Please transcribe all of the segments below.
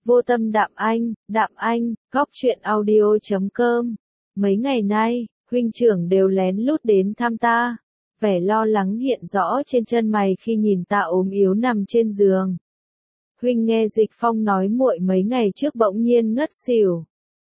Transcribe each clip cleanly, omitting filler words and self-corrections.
Vô tâm Đạm Anh, góc truyện audio.com. Mấy ngày nay, huynh trưởng đều lén lút đến thăm ta. Vẻ lo lắng hiện rõ trên chân mày khi nhìn ta ốm yếu nằm trên giường. Huynh nghe Dịch Phong nói muội mấy ngày trước bỗng nhiên ngất xỉu.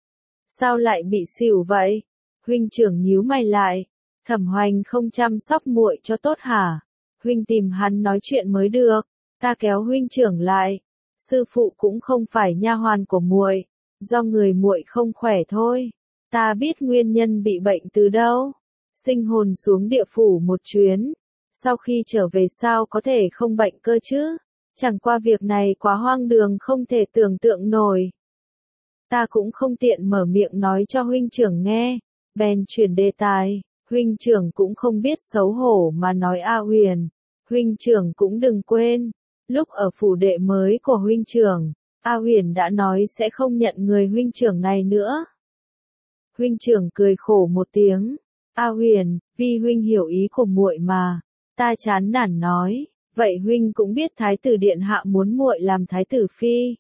Sao lại bị xỉu vậy? Huynh trưởng nhíu mày lại. Thẩm Hoành không chăm sóc muội cho tốt hả? Huynh tìm hắn nói chuyện mới được. Ta kéo huynh trưởng lại. Sư phụ cũng không phải nha hoàn của muội, do người muội không khỏe thôi. Ta biết nguyên nhân bị bệnh từ đâu. Sinh hồn xuống địa phủ một chuyến, sau khi trở về sao có thể không bệnh cơ chứ? Chẳng qua việc này quá hoang đường không thể tưởng tượng nổi. Ta cũng không tiện mở miệng nói cho huynh trưởng nghe, bèn chuyển đề tài. Huynh trưởng cũng không biết xấu hổ mà nói A Huyền. Huynh trưởng cũng đừng quên, lúc ở phủ đệ mới của huynh trưởng, A Huyền đã nói sẽ không nhận người huynh trưởng này nữa. Huynh trưởng cười khổ một tiếng. A Huyền, vì huynh hiểu ý của muội mà. Ta chán nản nói, vậy huynh cũng biết thái tử điện hạ muốn muội làm thái tử phi.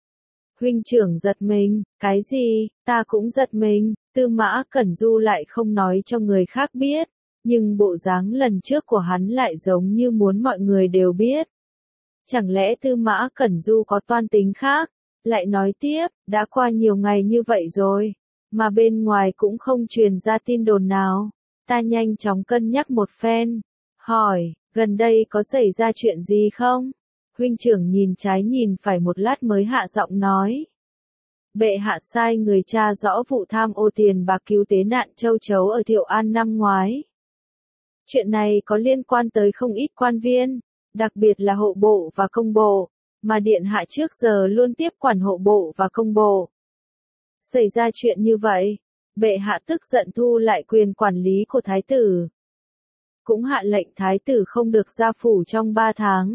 Huynh trưởng giật mình, cái gì? Ta cũng giật mình. Tư Mã Cẩn Du lại không nói cho người khác biết, nhưng bộ dáng lần trước của hắn lại giống như muốn mọi người đều biết. Chẳng lẽ Tư Mã Cẩn Du có toan tính khác? Lại nói tiếp, đã qua nhiều ngày như vậy rồi, mà bên ngoài cũng không truyền ra tin đồn nào. Ta nhanh chóng cân nhắc một phen, hỏi, gần đây có xảy ra chuyện gì không? Huynh trưởng nhìn trái nhìn phải một lát mới hạ giọng nói. Bệ hạ sai người tra rõ vụ tham ô tiền bạc cứu tế nạn châu chấu ở Thiệu An năm ngoái. Chuyện này có liên quan tới không ít quan viên, đặc biệt là hộ bộ và công bộ, mà điện hạ trước giờ luôn tiếp quản hộ bộ và công bộ. Xảy ra chuyện như vậy, bệ hạ tức giận thu lại quyền quản lý của thái tử. Cũng hạ lệnh thái tử không được ra phủ trong 3 tháng.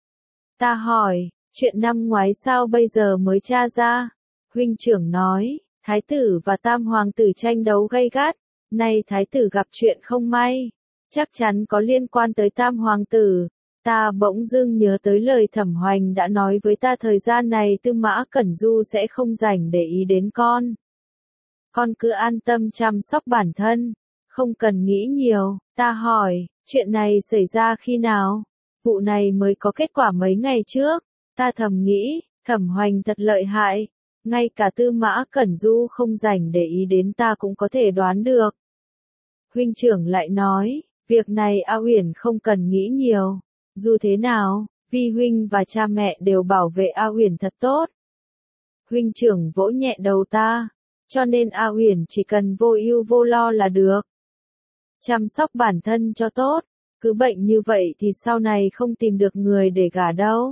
Ta hỏi, chuyện năm ngoái sao bây giờ mới tra ra? Huynh trưởng nói, thái tử và tam hoàng tử tranh đấu gay gắt, nay thái tử gặp chuyện không may, chắc chắn có liên quan tới tam hoàng tử. Ta bỗng dưng nhớ tới lời Thẩm Hoành đã nói với ta thời gian này Tư Mã Cẩn Du sẽ không rảnh để ý đến con. Con cứ an tâm chăm sóc bản thân, không cần nghĩ nhiều. Ta hỏi, chuyện này xảy ra khi nào? Vụ này mới có kết quả mấy ngày trước. Ta thầm nghĩ, Thẩm Hoành thật lợi hại. Ngay cả Tư Mã Cẩn Du không rảnh để ý đến ta cũng có thể đoán được. Huynh trưởng lại nói, việc này A Huyền không cần nghĩ nhiều. Dù thế nào, Vi huynh và cha mẹ đều bảo vệ A Huyền thật tốt. Huynh trưởng vỗ nhẹ đầu ta, cho nên A Huyền chỉ cần vô ưu vô lo là được. Chăm sóc bản thân cho tốt, cứ bệnh như vậy thì sau này không tìm được người để gả đâu.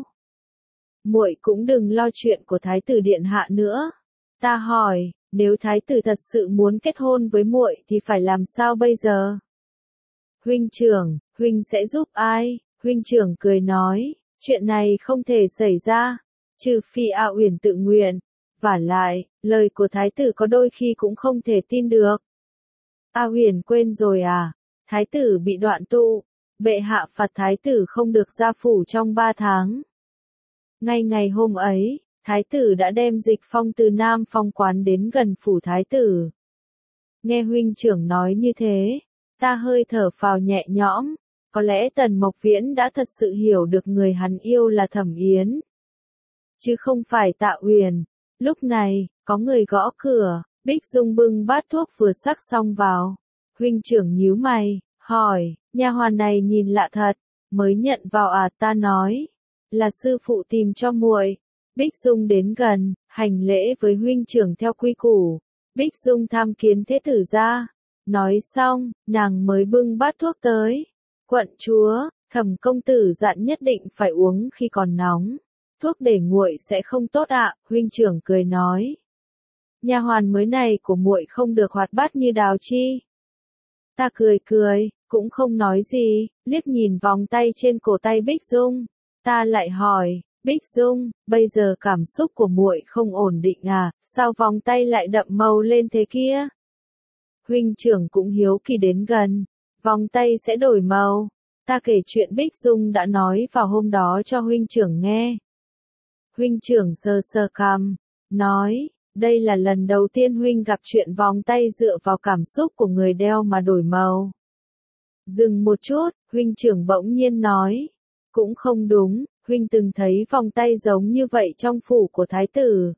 Muội cũng đừng lo chuyện của thái tử điện hạ nữa. Ta hỏi, nếu thái tử thật sự muốn kết hôn với muội thì phải làm sao bây giờ? Huynh trưởng, huynh sẽ giúp ai? Huynh trưởng cười nói, chuyện này không thể xảy ra, trừ phi A Huyền tự nguyện. Vả lại, lời của thái tử có đôi khi cũng không thể tin được. A Huyền quên rồi à? Thái tử bị đoạn tụ, bệ hạ phạt thái tử không được ra phủ trong 3 tháng. Ngay ngày hôm ấy, thái tử đã đem Dịch Phong từ Nam Phong quán đến gần phủ thái tử. Nghe huynh trưởng nói như thế, ta hơi thở phào nhẹ nhõm. Có lẽ Tần Mộc Viễn đã thật sự hiểu được người hắn yêu là Thẩm Yến, chứ không phải Tạ Huyền. Lúc này, có người gõ cửa, Bích Dung bưng bát thuốc vừa sắc xong vào. Huynh trưởng nhíu mày, hỏi, nha hoàn này nhìn lạ thật, mới nhận vào à? Ta nói, là sư phụ tìm cho muội. Bích Dung đến gần, hành lễ với huynh trưởng theo quy củ. Bích Dung tham kiến thế tử gia. Nói xong, nàng mới bưng bát thuốc tới. Quận chúa, Thẩm công tử dặn nhất định phải uống khi còn nóng. Thuốc để nguội sẽ không tốt ạ. Huynh trưởng cười nói. Nha hoàn mới này của muội không được hoạt bát như Đào Chi. Ta cười, cũng không nói gì, liếc nhìn vòng tay trên cổ tay Bích Dung. Ta lại hỏi, Bích Dung, bây giờ cảm xúc của muội không ổn định à, sao vòng tay lại đậm màu lên thế kia? Huynh trưởng cũng hiếu kỳ đến gần, vòng tay sẽ đổi màu. Ta kể chuyện Bích Dung đã nói vào hôm đó cho huynh trưởng nghe. Huynh trưởng sờ sờ cằm, nói, đây là lần đầu tiên huynh gặp chuyện vòng tay dựa vào cảm xúc của người đeo mà đổi màu. Dừng một chút, huynh trưởng bỗng nhiên nói, cũng không đúng, huynh từng thấy vòng tay giống như vậy trong phủ của thái tử.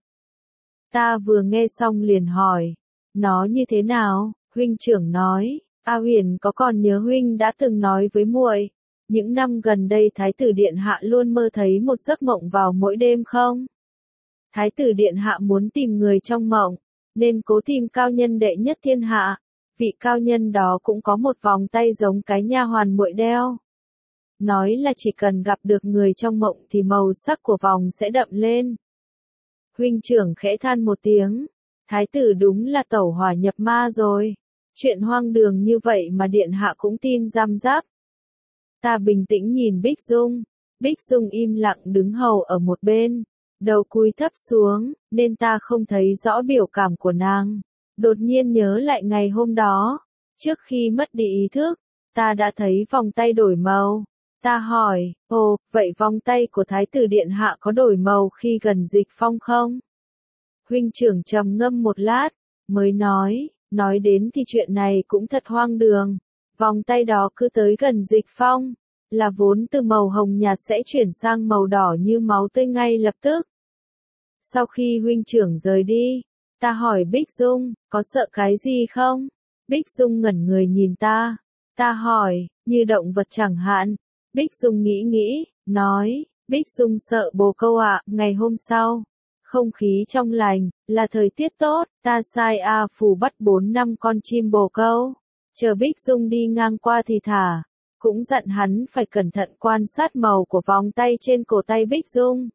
Ta vừa nghe xong liền hỏi, nó như thế nào? Huynh trưởng nói, A Huyền có còn nhớ huynh đã từng nói với muội, những năm gần đây thái tử điện hạ luôn mơ thấy một giấc mộng vào mỗi đêm không? Thái tử điện hạ muốn tìm người trong mộng, nên cố tìm cao nhân đệ nhất thiên hạ. Vị cao nhân đó cũng có một vòng tay giống cái nha hoàn muội đeo. Nói là chỉ cần gặp được người trong mộng thì màu sắc của vòng sẽ đậm lên. Huynh trưởng khẽ than một tiếng, thái tử đúng là tẩu hỏa nhập ma rồi. Chuyện hoang đường như vậy mà điện hạ cũng tin răm rắp. Ta bình tĩnh nhìn Bích Dung. Bích Dung im lặng đứng hầu ở một bên, đầu cúi thấp xuống, nên ta không thấy rõ biểu cảm của nàng. Đột nhiên nhớ lại ngày hôm đó, trước khi mất đi ý thức, ta đã thấy vòng tay đổi màu. Ta hỏi, ồ, vậy vòng tay của thái tử điện hạ có đổi màu khi gần dịch phong không? Huynh trưởng trầm ngâm một lát, mới nói đến thì chuyện này cũng thật hoang đường. Vòng tay đó cứ tới gần dịch phong, là vốn từ màu hồng nhạt sẽ chuyển sang màu đỏ như máu tươi ngay lập tức. Sau khi huynh trưởng rời đi, ta hỏi Bích Dung, có sợ cái gì không? Bích Dung ngẩn người nhìn ta. Ta hỏi, như động vật chẳng hạn. Bích Dung nghĩ, nói, Bích Dung sợ bồ câu ạ. Ngày hôm sau, không khí trong lành, là thời tiết tốt, ta sai A Phù bắt 4-5 con chim bồ câu. Chờ Bích Dung đi ngang qua thì thả, cũng dặn hắn phải cẩn thận quan sát màu của vòng tay trên cổ tay Bích Dung.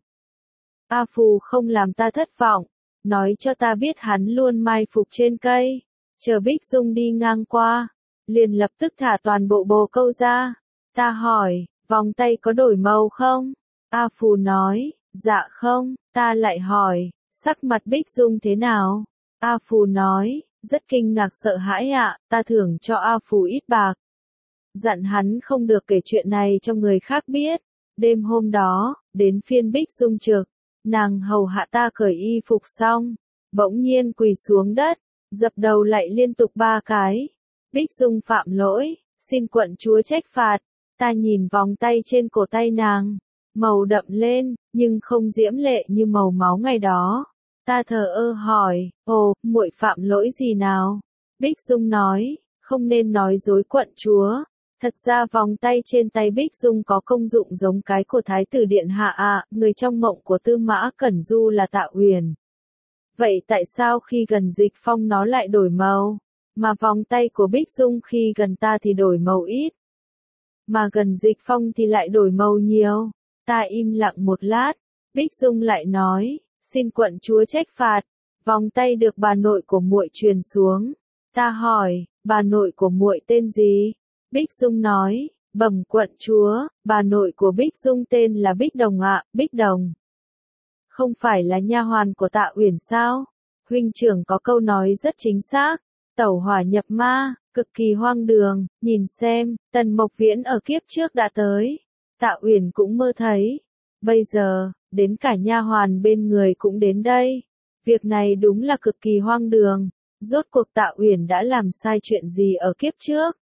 A Phù không làm ta thất vọng, nói cho ta biết hắn luôn mai phục trên cây, chờ Bích Dung đi ngang qua, liền lập tức thả toàn bộ bồ câu ra. Ta hỏi, vòng tay có đổi màu không? A Phù nói, dạ không. Ta lại hỏi, sắc mặt Bích Dung thế nào? A Phù nói, rất kinh ngạc sợ hãi ạ. Ta thưởng cho A Phù ít bạc, dặn hắn không được kể chuyện này cho người khác biết. Đêm hôm đó, đến phiên Bích Dung trực, nàng hầu hạ ta cởi y phục xong, bỗng nhiên quỳ xuống đất, dập đầu lạy liên tục 3 cái. Bích Dung phạm lỗi, xin quận chúa trách phạt. Ta nhìn vòng tay trên cổ tay nàng, màu đậm lên, nhưng không diễm lệ như màu máu ngày đó. Ta thờ ơ hỏi, ồ, muội phạm lỗi gì nào? Bích Dung nói, không nên nói dối quận chúa. Thật ra vòng tay trên tay Bích Dung có công dụng giống cái của thái tử điện hạ ạ, người trong mộng của Tư Mã Cẩn Du là Tạ Uyển. Vậy tại sao khi gần dịch phong nó lại đổi màu? Mà vòng tay của Bích Dung khi gần ta thì đổi màu ít, mà gần dịch phong thì lại đổi màu nhiều. Ta im lặng một lát, Bích Dung lại nói, xin quận chúa trách phạt, vòng tay được bà nội của muội truyền xuống. Ta hỏi, bà nội của muội tên gì? Bích Dung nói, bẩm quận chúa, bà nội của Bích Dung tên là Bích Đồng ạ. Bích Đồng không phải là nha hoàn của Tạ Uyển sao? Huynh trưởng có câu nói rất chính xác, tẩu hỏa nhập ma, cực kỳ hoang đường. Nhìn xem, Tần Mộc Viễn ở kiếp trước đã tới, Tạ Uyển cũng mơ thấy, bây giờ, đến cả nha hoàn bên người cũng đến đây. Việc này đúng là cực kỳ hoang đường. Rốt cuộc Tạ Uyển đã làm sai chuyện gì ở kiếp trước,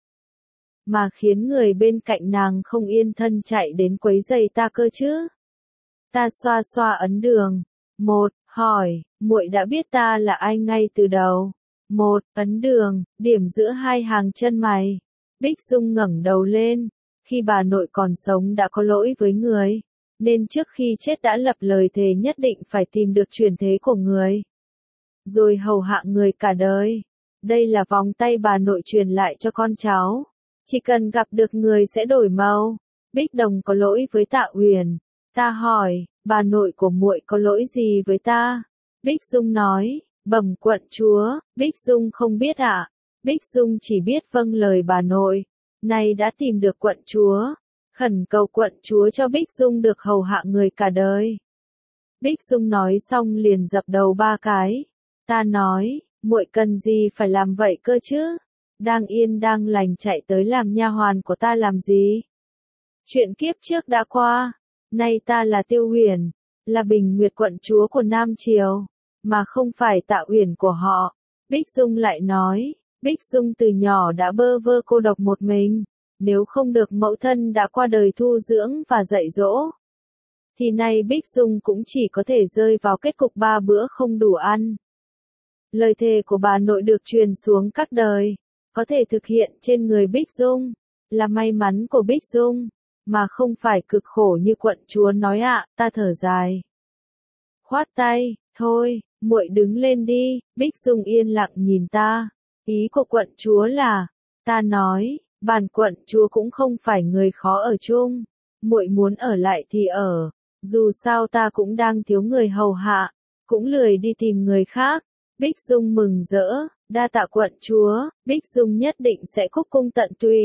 mà khiến người bên cạnh nàng không yên thân chạy đến quấy rầy ta cơ chứ? Ta xoa xoa ấn đường. Một, hỏi, muội đã biết ta là ai ngay từ đầu. Một, ấn đường, điểm giữa hai hàng chân mày. Bích Dung ngẩng đầu lên. Khi bà nội còn sống đã có lỗi với người, nên trước khi chết đã lập lời thề nhất định phải tìm được truyền thế của người, rồi hầu hạ người cả đời. Đây là vòng tay bà nội truyền lại cho con cháu, chỉ cần gặp được người sẽ đổi màu. Bích Đồng có lỗi với Tạ Uyển. Ta hỏi, bà nội của muội có lỗi gì với ta? Bích Dung nói, bẩm quận chúa, Bích Dung không biết ạ. Bích Dung chỉ biết vâng lời bà nội. Nay đã tìm được quận chúa, khẩn cầu quận chúa cho Bích Dung được hầu hạ người cả đời. Bích Dung nói xong liền dập đầu 3 cái. Ta nói, muội cần gì phải làm vậy cơ chứ? Đang yên đang lành chạy tới làm nha hoàn của ta làm gì? Chuyện kiếp trước đã qua, nay ta là Tiêu Huyền, là Bình Nguyệt quận chúa của Nam Triều, mà không phải Tạ Uyển của họ. Bích Dung lại nói, Bích Dung từ nhỏ đã bơ vơ cô độc một mình, nếu không được mẫu thân đã qua đời thu dưỡng và dạy dỗ, thì nay Bích Dung cũng chỉ có thể rơi vào kết cục 3 bữa không đủ ăn. Lời thề của bà nội được truyền xuống các đời, có thể thực hiện trên người Bích Dung, là may mắn của Bích Dung, mà không phải cực khổ như quận chúa nói ạ. Ta thở dài, khoát tay, thôi, muội đứng lên đi. Bích Dung yên lặng nhìn ta. Ý của quận chúa là, ta nói, bản quận chúa cũng không phải người khó ở chung, muội muốn ở lại thì ở, dù sao ta cũng đang thiếu người hầu hạ, cũng lười đi tìm người khác. Bích Dung mừng rỡ, đa tạ quận chúa. Bích Dung nhất định sẽ cúc cung tận tụy.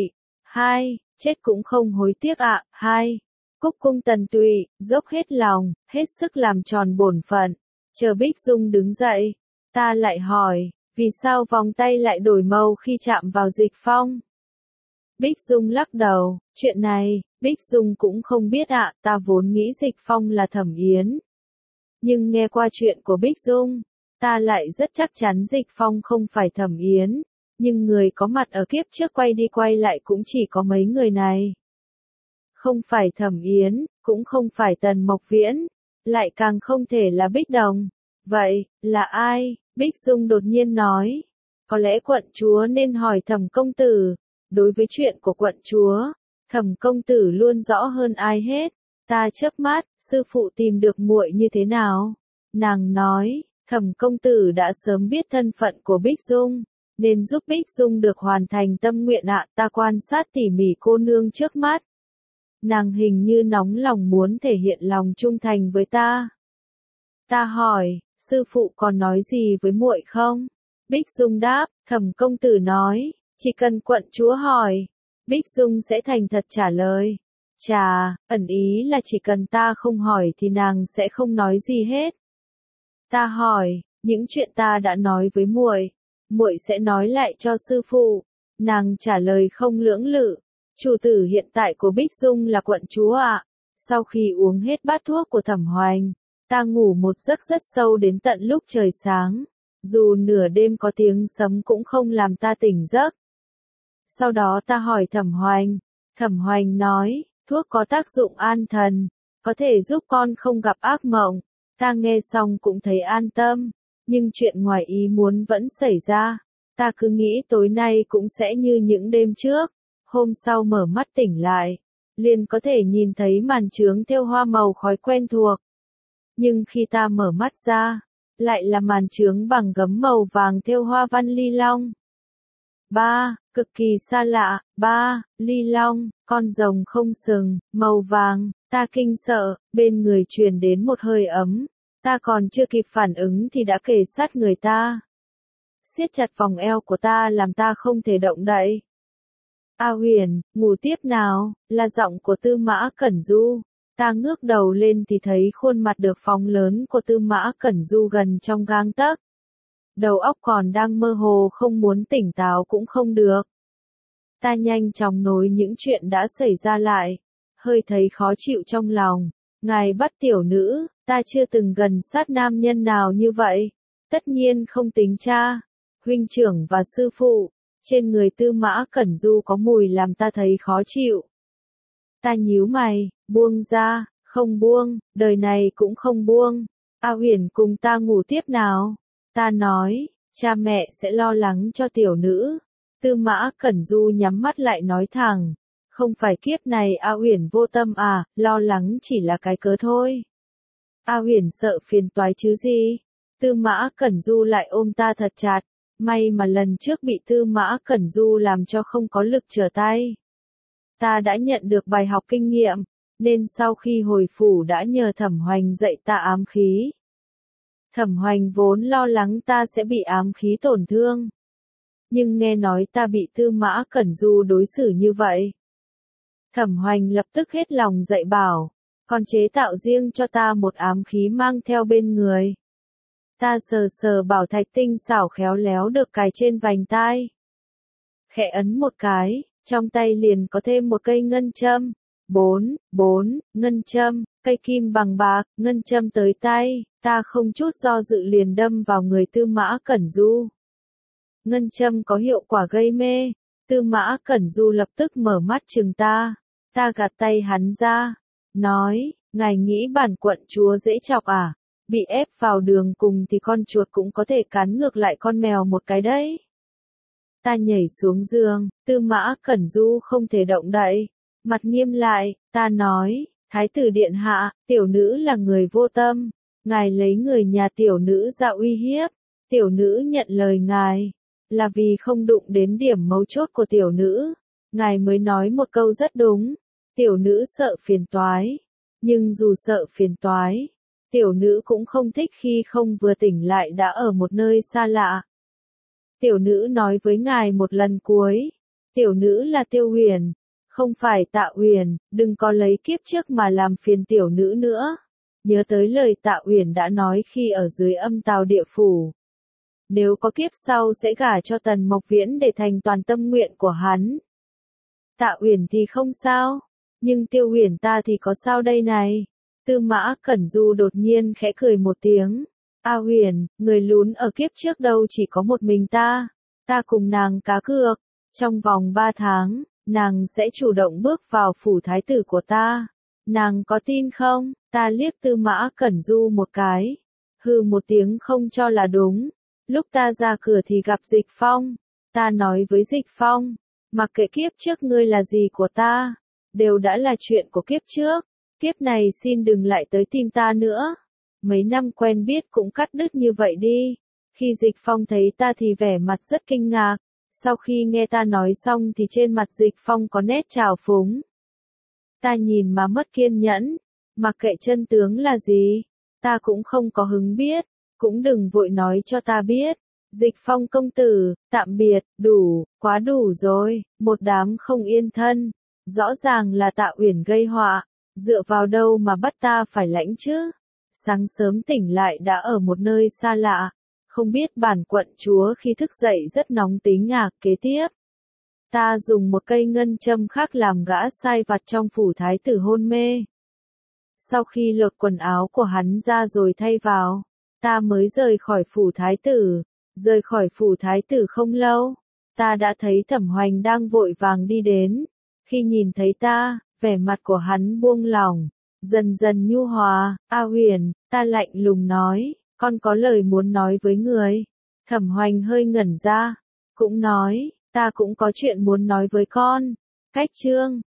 Chết cũng không hối tiếc ạ. Cúc cung tận tụy, dốc hết lòng, hết sức làm tròn bổn phận. Chờ Bích Dung đứng dậy, ta lại hỏi, vì sao vòng tay lại đổi màu khi chạm vào Dịch Phong? Bích Dung lắc đầu, chuyện này, Bích Dung cũng không biết ạ. Ta vốn nghĩ Dịch Phong là Thẩm Yến, nhưng nghe qua chuyện của Bích Dung, ta lại rất chắc chắn Dịch Phong không phải Thẩm Yến, nhưng người có mặt ở kiếp trước quay đi quay lại cũng chỉ có mấy người này. Không phải Thẩm Yến, cũng không phải Tần Mộc Viễn, lại càng không thể là Bích Đồng. Vậy, là ai? Bích Dung đột nhiên nói. Có lẽ quận chúa nên hỏi Thẩm công tử. Đối với chuyện của quận chúa, Thẩm công tử luôn rõ hơn ai hết. Ta chớp mắt, sư phụ tìm được muội như thế nào? Nàng nói, Thẩm công tử đã sớm biết thân phận của Bích Dung, nên giúp Bích Dung được hoàn thành tâm nguyện ạ. Ta quan sát tỉ mỉ cô nương trước mắt. Nàng hình như nóng lòng muốn thể hiện lòng trung thành với ta. Ta hỏi, sư phụ còn nói gì với muội không? Bích Dung đáp, Thẩm công tử nói, chỉ cần quận chúa hỏi, Bích Dung sẽ thành thật trả lời. Chà, ẩn ý là chỉ cần ta không hỏi thì nàng sẽ không nói gì hết. Ta hỏi, những chuyện ta đã nói với muội, muội sẽ nói lại cho sư phụ. Nàng trả lời không lưỡng lự, chủ tử hiện tại của Bích Dung là quận chúa ạ. Sau khi uống hết bát thuốc của Thẩm Hoành, ta ngủ một giấc rất sâu đến tận lúc trời sáng, dù nửa đêm có tiếng sấm cũng không làm ta tỉnh giấc. Sau đó ta hỏi Thẩm Hoành nói, thuốc có tác dụng an thần, có thể giúp con không gặp ác mộng. Ta nghe xong cũng thấy an tâm, nhưng chuyện ngoài ý muốn vẫn xảy ra. Ta cứ nghĩ tối nay cũng sẽ như những đêm trước, hôm sau mở mắt tỉnh lại, liền có thể nhìn thấy màn chướng thêu hoa màu khói quen thuộc. Nhưng khi ta mở mắt ra, lại là màn chướng bằng gấm màu vàng thêu hoa văn ly long. Cực kỳ xa lạ. Ly long, con rồng không sừng, màu vàng. Ta kinh sợ, bên người truyền đến một hơi ấm. Ta còn chưa kịp phản ứng thì đã kề sát người ta. Siết chặt vòng eo của ta làm ta không thể động đậy. A Huyền, ngủ tiếp nào, là giọng của Tư Mã Cẩn Du. Ta ngước đầu lên thì thấy khuôn mặt được phóng lớn của Tư Mã Cẩn Du gần trong gang tấc. Đầu óc còn đang mơ hồ, không muốn tỉnh táo cũng không được. Ta nhanh chóng nối những chuyện đã xảy ra lại, hơi thấy khó chịu trong lòng. Ngài bắt tiểu nữ, ta chưa từng gần sát nam nhân nào như vậy. Tất nhiên không tính cha, huynh trưởng và sư phụ. Trên người Tư Mã Cẩn Du có mùi làm ta thấy khó chịu. Ta nhíu mày, buông ra, không buông, đời này cũng không buông. A Huyền cùng ta ngủ tiếp nào. Ta nói, cha mẹ sẽ lo lắng cho tiểu nữ. Tư Mã Cẩn Du nhắm mắt lại nói thẳng, không phải kiếp này A Huyền vô tâm à, lo lắng chỉ là cái cớ thôi. A Huyền sợ phiền toái chứ gì. Tư Mã Cẩn Du lại ôm ta thật chặt. May mà lần trước bị Tư Mã Cẩn Du làm cho không có lực trở tay. Ta đã nhận được bài học kinh nghiệm, nên sau khi hồi phủ đã nhờ Thẩm Hoành dạy ta ám khí. Thẩm Hoành vốn lo lắng ta sẽ bị ám khí tổn thương. Nhưng nghe nói ta bị Tư Mã Cẩn Du đối xử như vậy. Thẩm Hoành lập tức hết lòng dạy bảo, còn chế tạo riêng cho ta một ám khí mang theo bên người. Ta sờ sờ bảo thạch tinh xảo khéo léo được cài trên vành tai. Khẽ ấn một cái, trong tay liền có thêm một cây ngân châm. 4, ngân châm, Cây kim bằng bạc, ngân châm tới tay, ta không chút do dự liền đâm vào người Tư Mã Cẩn Du. Ngân châm có hiệu quả gây mê, Tư Mã Cẩn Du lập tức mở mắt trừng ta gạt tay hắn ra, nói, ngài nghĩ bản quận chúa dễ chọc à, bị ép vào đường cùng thì con chuột cũng có thể cắn ngược lại con mèo một cái đấy. Ta nhảy xuống giường, Tư Mã Cẩn Du không thể động đậy, mặt nghiêm lại, ta nói, Thái tử điện hạ, tiểu nữ là người vô tâm, ngài lấy người nhà tiểu nữ ra uy hiếp, tiểu nữ nhận lời ngài, là vì không đụng đến điểm mấu chốt của tiểu nữ, ngài mới nói một câu rất đúng, tiểu nữ sợ phiền toái, nhưng dù sợ phiền toái, tiểu nữ cũng không thích khi không vừa tỉnh lại đã ở một nơi xa lạ. Tiểu nữ nói với ngài một lần cuối, tiểu nữ là Tiêu Huyền, không phải Tạ Uyển, đừng có lấy kiếp trước mà làm phiền tiểu nữ nữa. Nhớ tới lời Tạ Uyển đã nói khi ở dưới Âm Tào địa phủ. Nếu có kiếp sau sẽ gả cho Tần Mộc Viễn để thành toàn tâm nguyện của hắn. Tạ Uyển thì không sao, nhưng Tiêu Huyền ta thì có sao đây này? Tư Mã Cẩn Du đột nhiên khẽ cười một tiếng. A Huyền, người lún ở kiếp trước đâu chỉ có một mình ta cùng nàng cá cược, trong vòng 3 tháng, nàng sẽ chủ động bước vào phủ thái tử của ta. Nàng có tin không? Ta liếc Tư Mã Cẩn Du một cái, hừ một tiếng không cho là đúng. Lúc ta ra cửa thì gặp Dịch Phong, ta nói với Dịch Phong, mặc kệ kiếp trước ngươi là gì của ta, đều đã là chuyện của kiếp trước, kiếp này xin đừng lại tới tìm ta nữa. Mấy năm quen biết cũng cắt đứt như vậy đi. Khi Dịch Phong thấy ta thì vẻ mặt rất kinh ngạc, sau khi nghe ta nói xong thì trên mặt Dịch Phong có nét trào phúng. Ta nhìn mà mất kiên nhẫn, mặc kệ chân tướng là gì, ta cũng không có hứng biết, cũng đừng vội nói cho ta biết. Dịch Phong công tử, tạm biệt, đủ, quá đủ rồi, một đám không yên thân, rõ ràng là Tạ Uyển gây họa, dựa vào đâu mà bắt ta phải lãnh chứ? Sáng sớm tỉnh lại đã ở một nơi xa lạ, không biết bản quận chúa khi thức dậy rất nóng tính ngạc kế tiếp. Ta dùng một cây ngân châm khác làm gã sai vặt trong phủ thái tử hôn mê. Sau khi lột quần áo của hắn ra rồi thay vào, ta mới rời khỏi phủ thái tử. Rời khỏi phủ thái tử không lâu, ta đã thấy Thẩm Hoành đang vội vàng đi đến. Khi nhìn thấy ta, vẻ mặt của hắn buông lỏng, dần dần nhu hòa. A Huyền, ta lạnh lùng nói, con có lời muốn nói với người. Thẩm Hoành hơi ngẩn ra, cũng nói, ta cũng có chuyện muốn nói với con. Cách chương